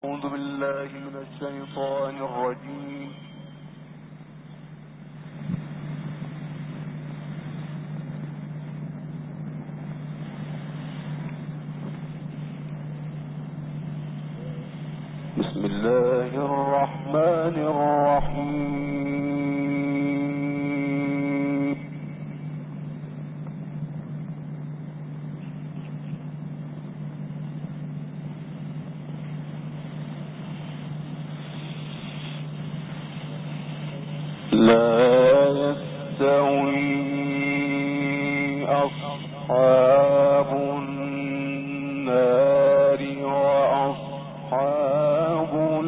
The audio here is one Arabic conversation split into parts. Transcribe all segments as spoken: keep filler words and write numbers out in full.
أعوذ بالله من الشيطان الرجيم. بسم الله الرحمن الرحيم. لا يستوي أصحاب النار وأصحاب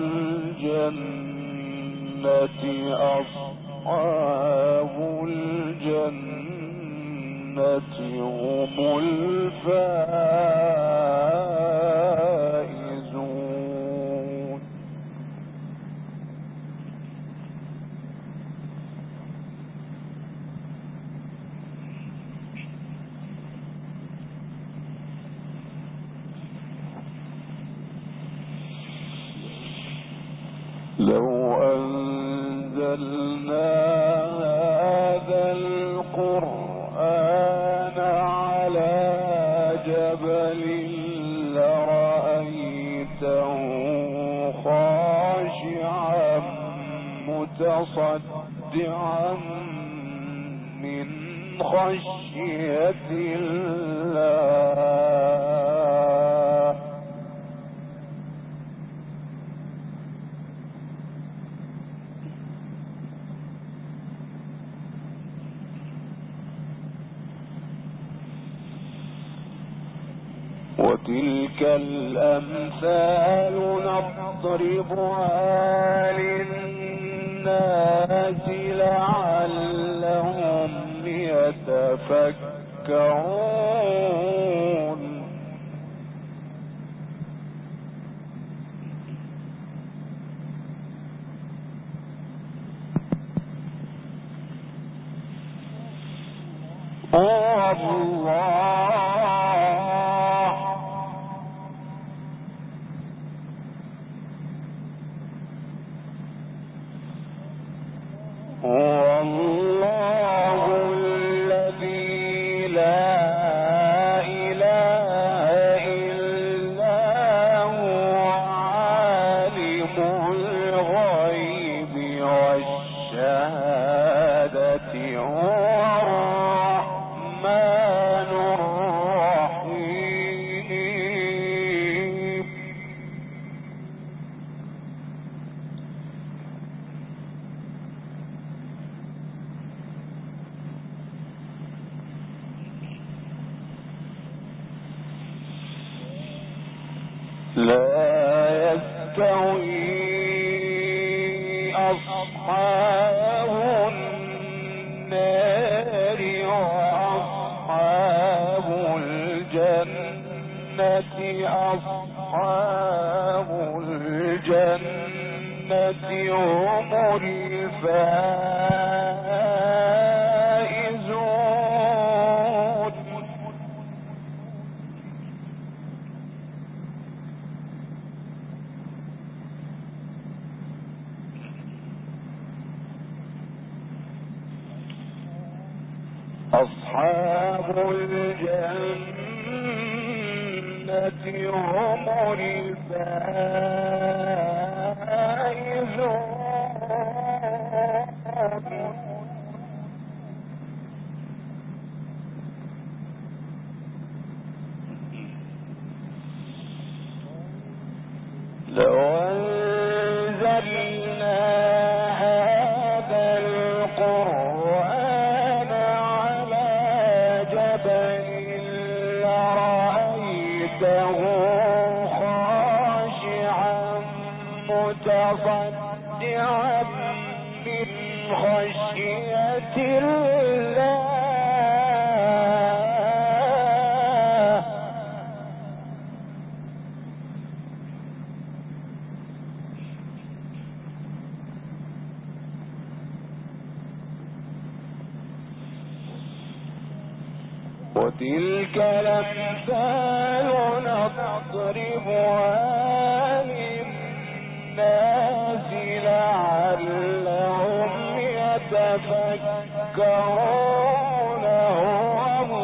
الجنة أصحاب الجنة هم الفائزون. لو أنزلنا هذا القرآن على جبل لرأيته خاشعا متصدعا من خشية الله. وتلك الأمثال نضربها للناس لعلهم يتفكرون. الله هو الله الذي لا إله إلا هو عالم الغيب والشهادة هو الرحمن الرحيم. لا يستوي أصحاب النار وأصحاب الجنة أصحاب الجنة هم الفائزون. أصحاب الجنة هم الفائزون. لو أنزلنا هذا القرآن على جبل لرأيته خاشعا متصدعا من خشية الله. وتلك الأمثال نضربها للناس تذكرون هو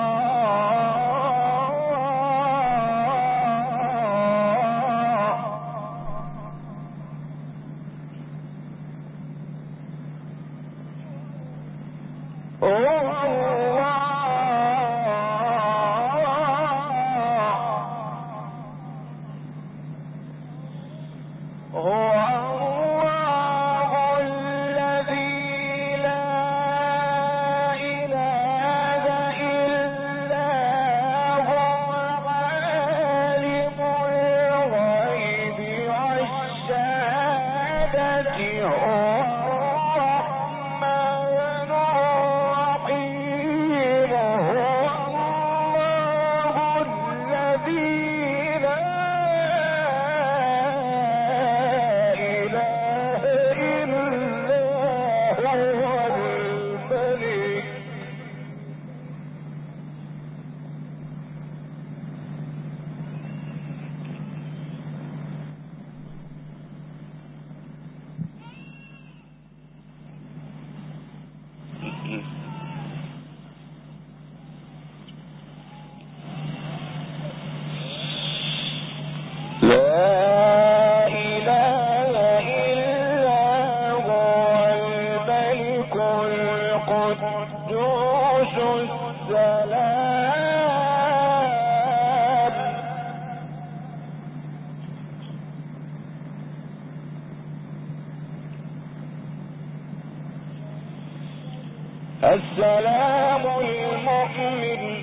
السلام المؤمن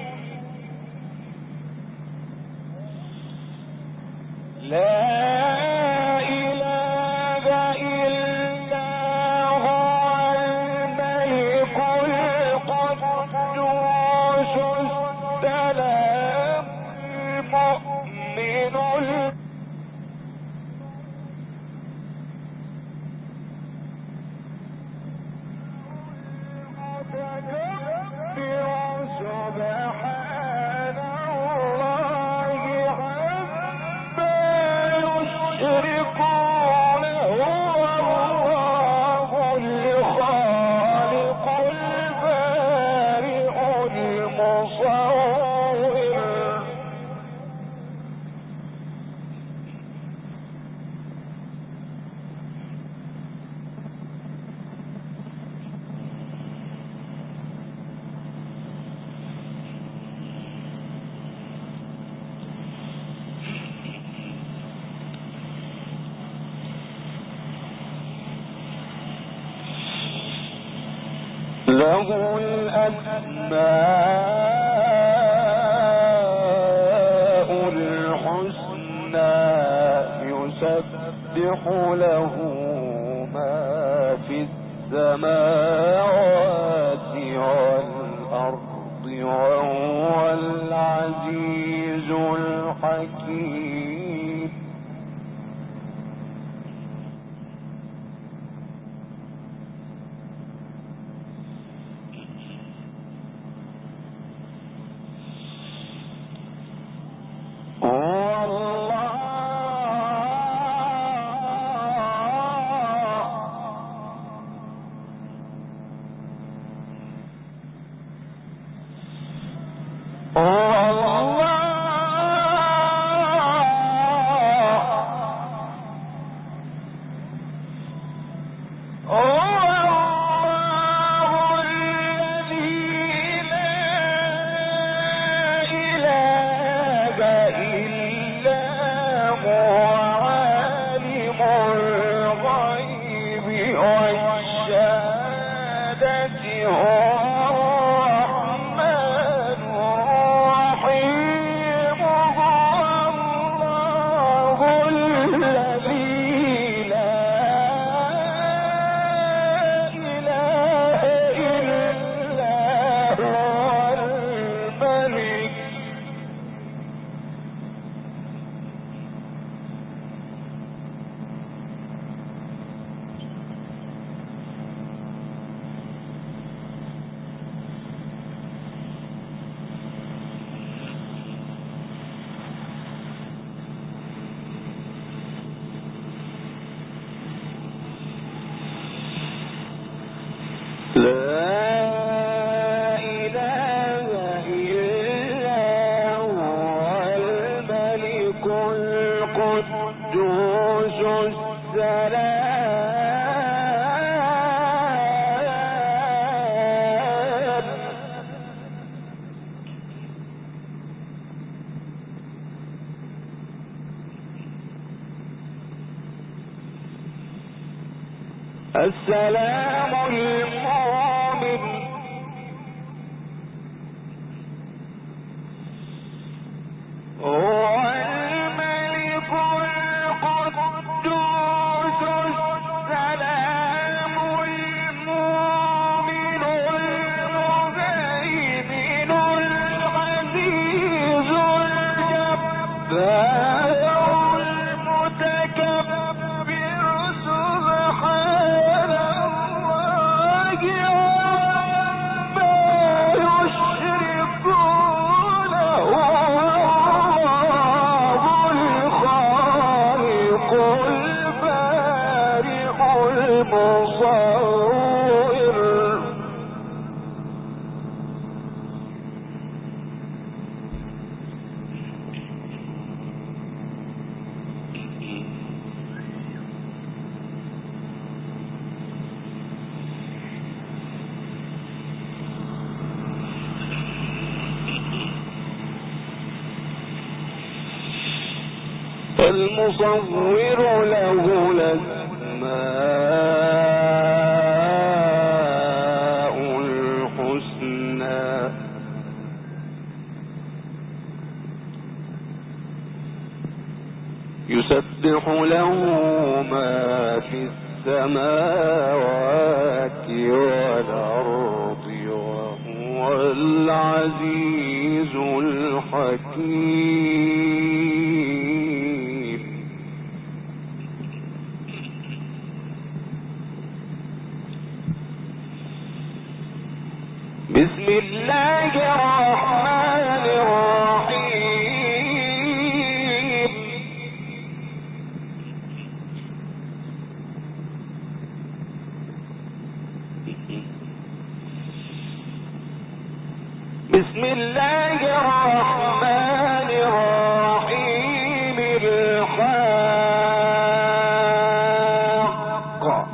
لا إله إلا هو الملك القدوس السلام المؤمن له الأسماء الحسنى يسبح له ما في السماوات والأرض وهو العزيز الحكيم. لا القدوس السلام السلام المؤمن هو الملك القدوس السلام المؤمن المهيمن العزيز الجبار المتكبر سبحان الله عما يشركون هو الخالق البارئ المصور المصور له الأسماء الحسنى يسبح له ما في السماوات والأرض وهو العزيز الحكيم بسم الله الرحمن الرحيم بسم الله الرحمن الرحيم الحق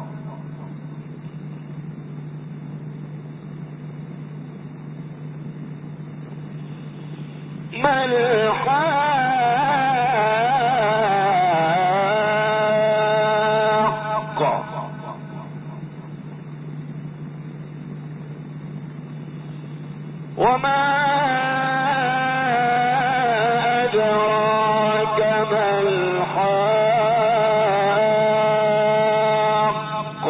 ما الحق وما أدراك ما الحق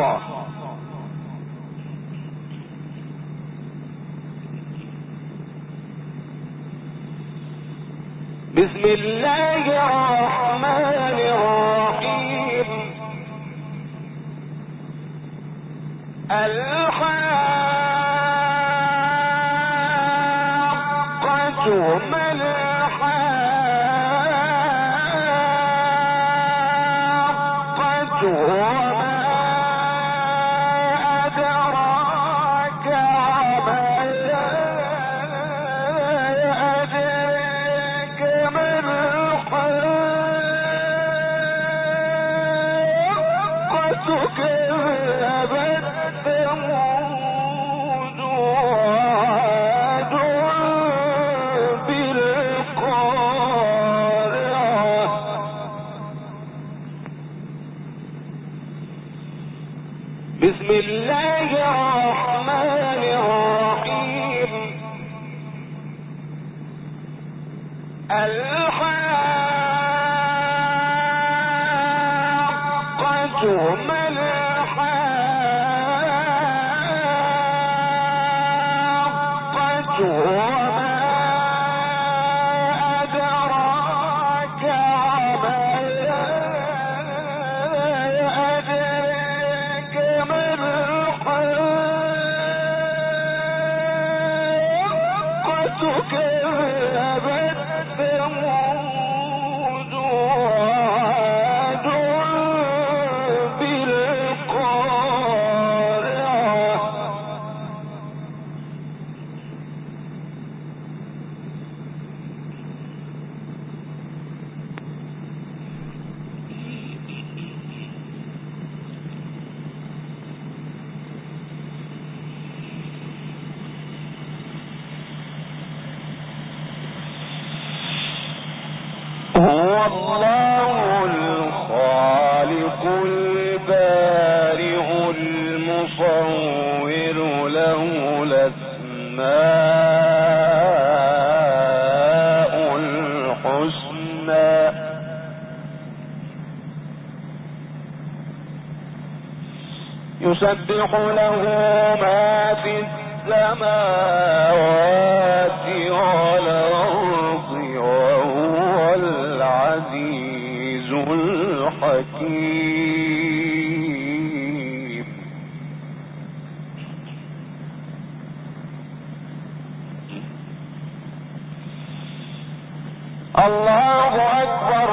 بسم الله الرحمن الرحيم الحاقة ما الحاقة وما أدراك ما أدراك ما الحاقة كذبت ثمود وعاد بالقارعة بسم الله الرحمن الرحيم الحاقة ما الحاقة وما أدراك ما أدراك ما الحاقة كذبت ثمود وعاد بالقارعة يسبح له ما في السماوات والأرض وهو العزيز الحكيم. الله أكبر.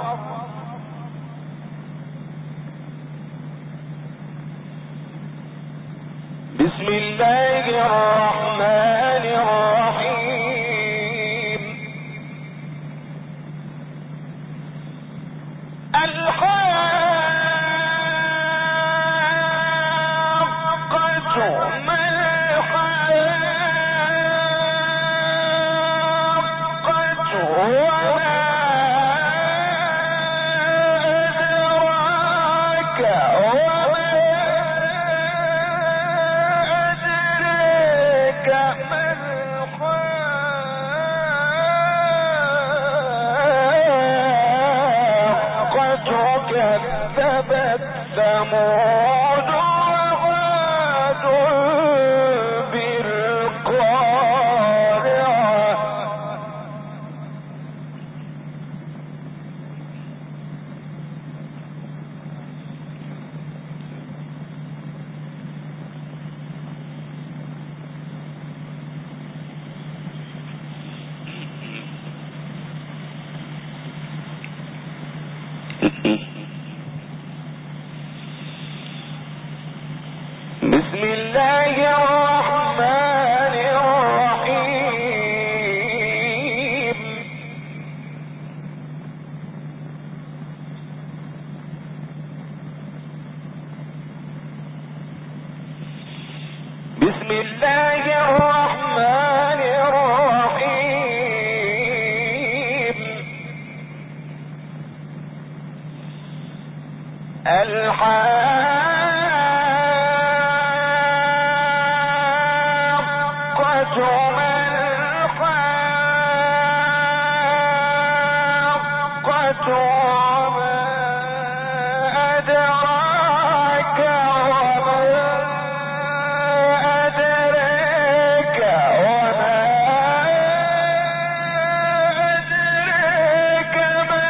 بسم الله الرحمن الرحيم. الحاقة ما الحاقة وما أدراك وما أدريك ما الحاقة. كذبت ثمود وعاد بالقارعة. بسم الله الرحمن الرحيم. بسم الله الرحمن الرحيم. الحاقة ما الحاقة وما أدراك وما أدريك وما أدريك ما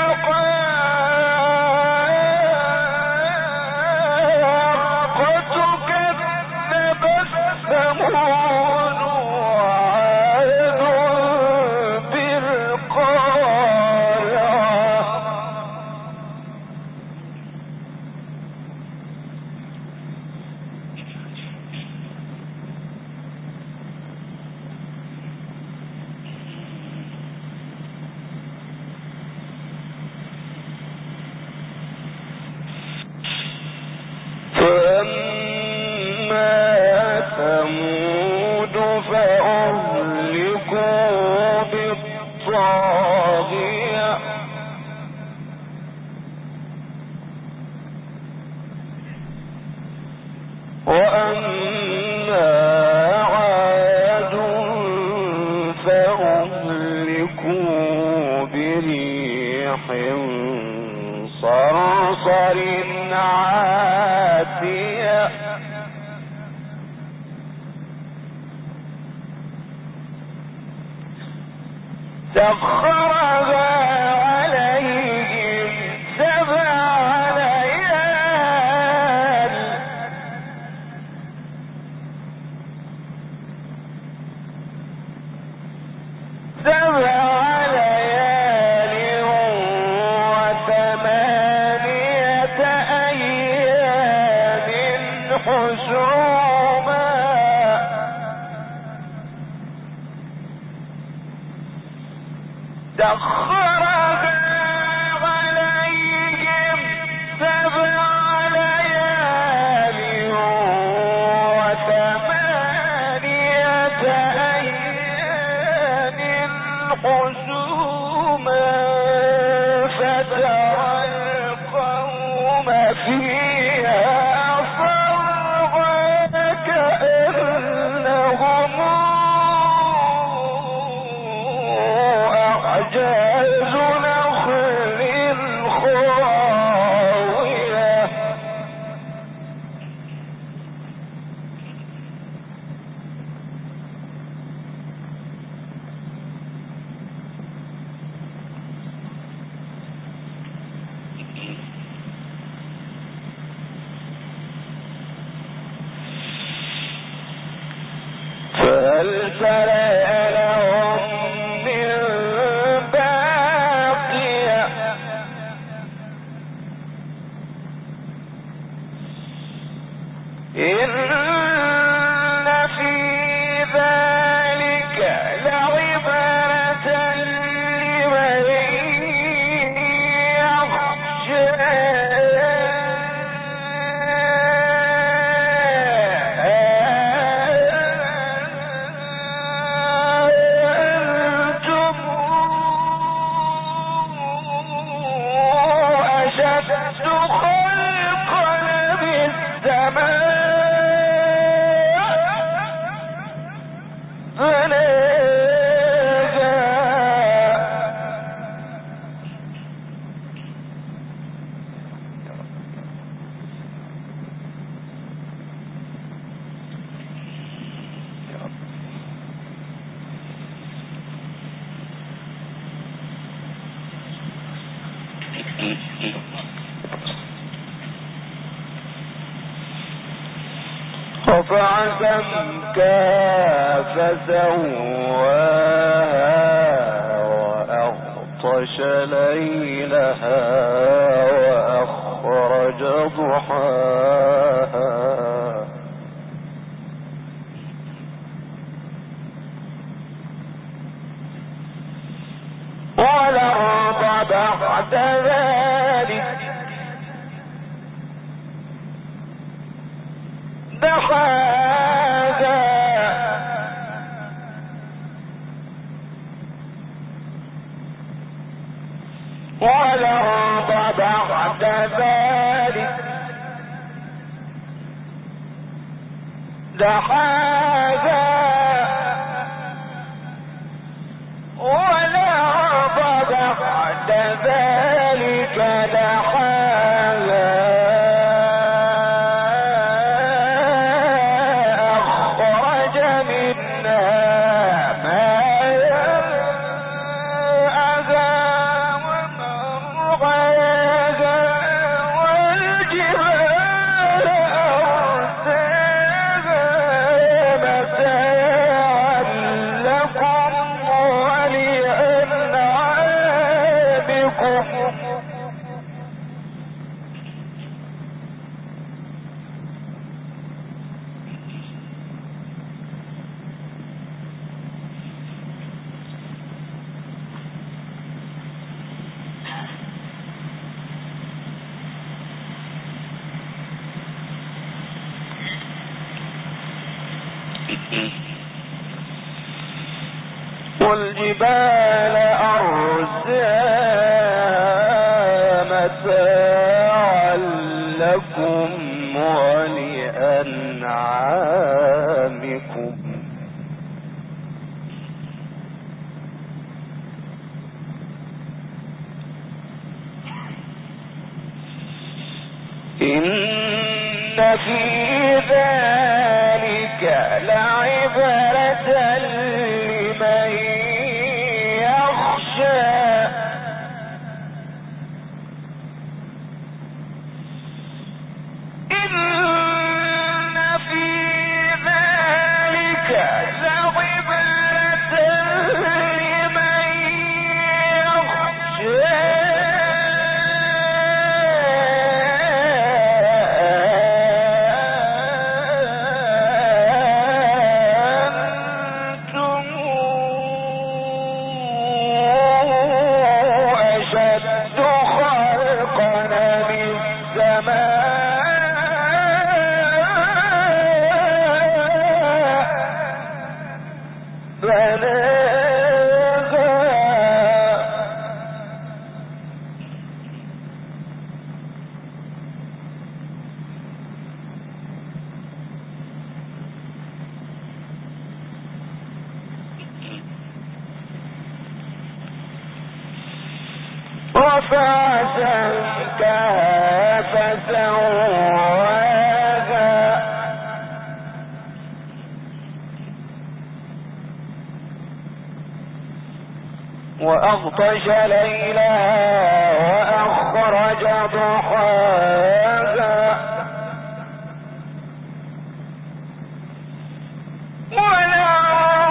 الحاقة. كذبت ثمود وعاد بالقارعة. فأما ثمود فأهلكوا بالطاغية. وأما عاد فأهلكوا بريح صرصر عاتية. سخرها عليهم سبع ليال سبع ليال وثمانية أيام حسوما. سخرها عليهم سبع ليال وثمانية أيام حسوما. فترى القوم فيها صرعى كأنهم أعجاز نخل خاوية. سلسل لهم من باقية إن في ذلك لعبرة لمن رفع سمكا فسواها وأغطش ليلها وأخرج ضحاها والأرض بعد ذلك دحاها والأرض بعد ذلك دحاها والأرض بعد ذلك دحاها والجبال أرساها متاعا لكم ولأنعامكم إن في ذلك لعبرة لمن يخشى إن في ذلك لعبرة لمن يخشى رفع سمكها فسواها وأغطش ليلها وأخرج ضحاها والأرض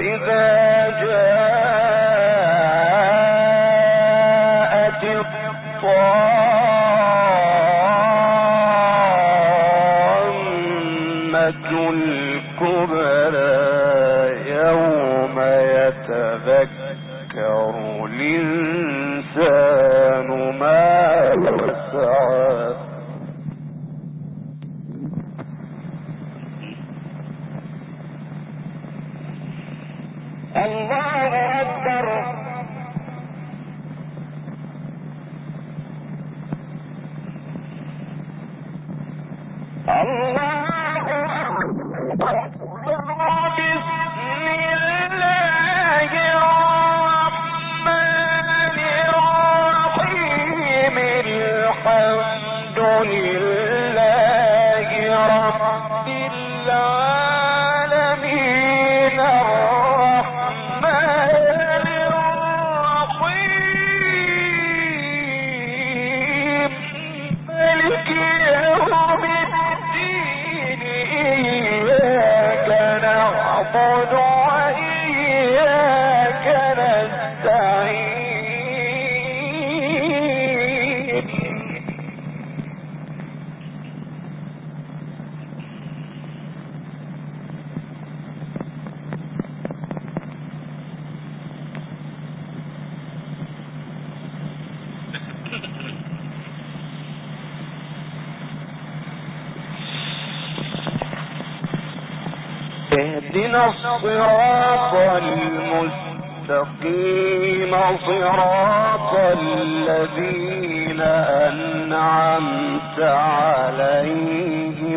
فإذا جاءت الطامة الكبرى يوم يتذكر الإنسان ما سعى الله أكبر الله أكبر بسم الله الرحمن الرحيم الحمد لله رب العالمين الرحمن الرحيم مالك يوم الدين إياك نعبد وإياك نستعين اهدنا الصراط المستقيم صراط الذين أنعمت عليهم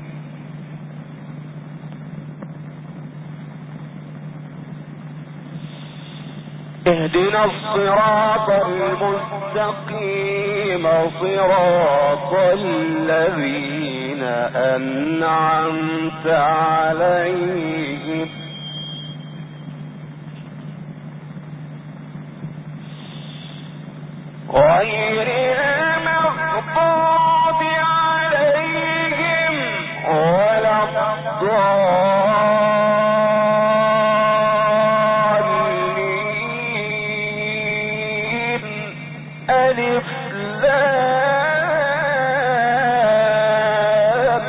اهدنا الصراط المستقيم صراط الذين أنعمت عليهم غير المغضوب عليهم ولا الضالين ألف لام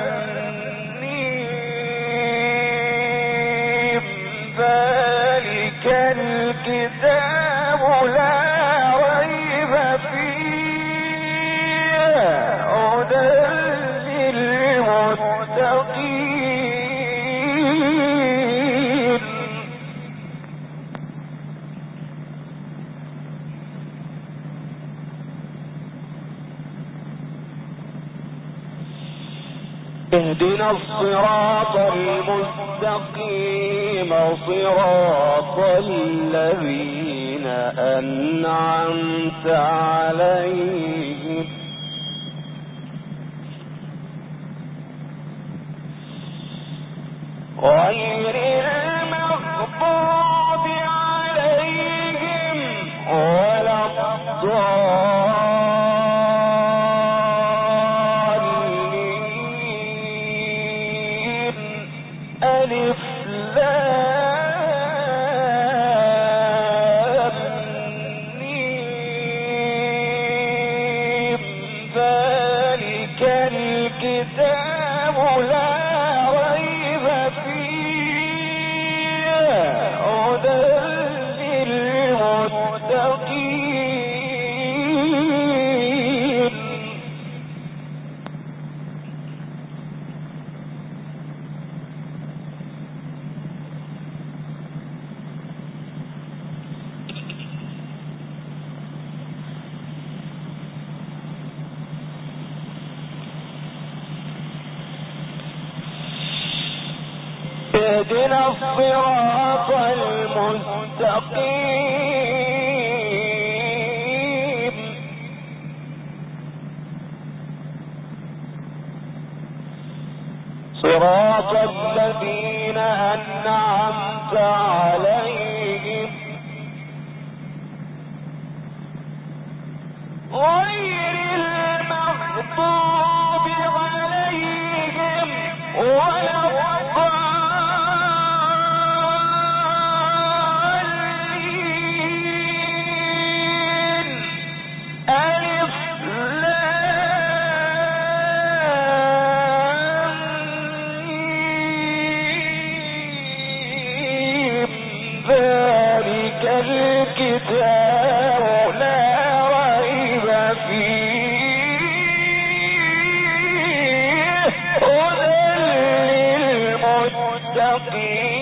ميم ذلك الكتاب لا ريب فيه هدى للمتقين اهدنا الصراط المستقيم صراط الذين أنعمت عليهم غير المغضوب عليهم ولا الضالين ألف لام ميم ذلك الكتاب لا ريب فيه هدى للمتقين اهدنا الصراط المستقيم صراط الذين أنعمت عليهم غير المغضوب عليهم ولا الضالين ذلك الكتاب لا ريب فيه هدى للمتقين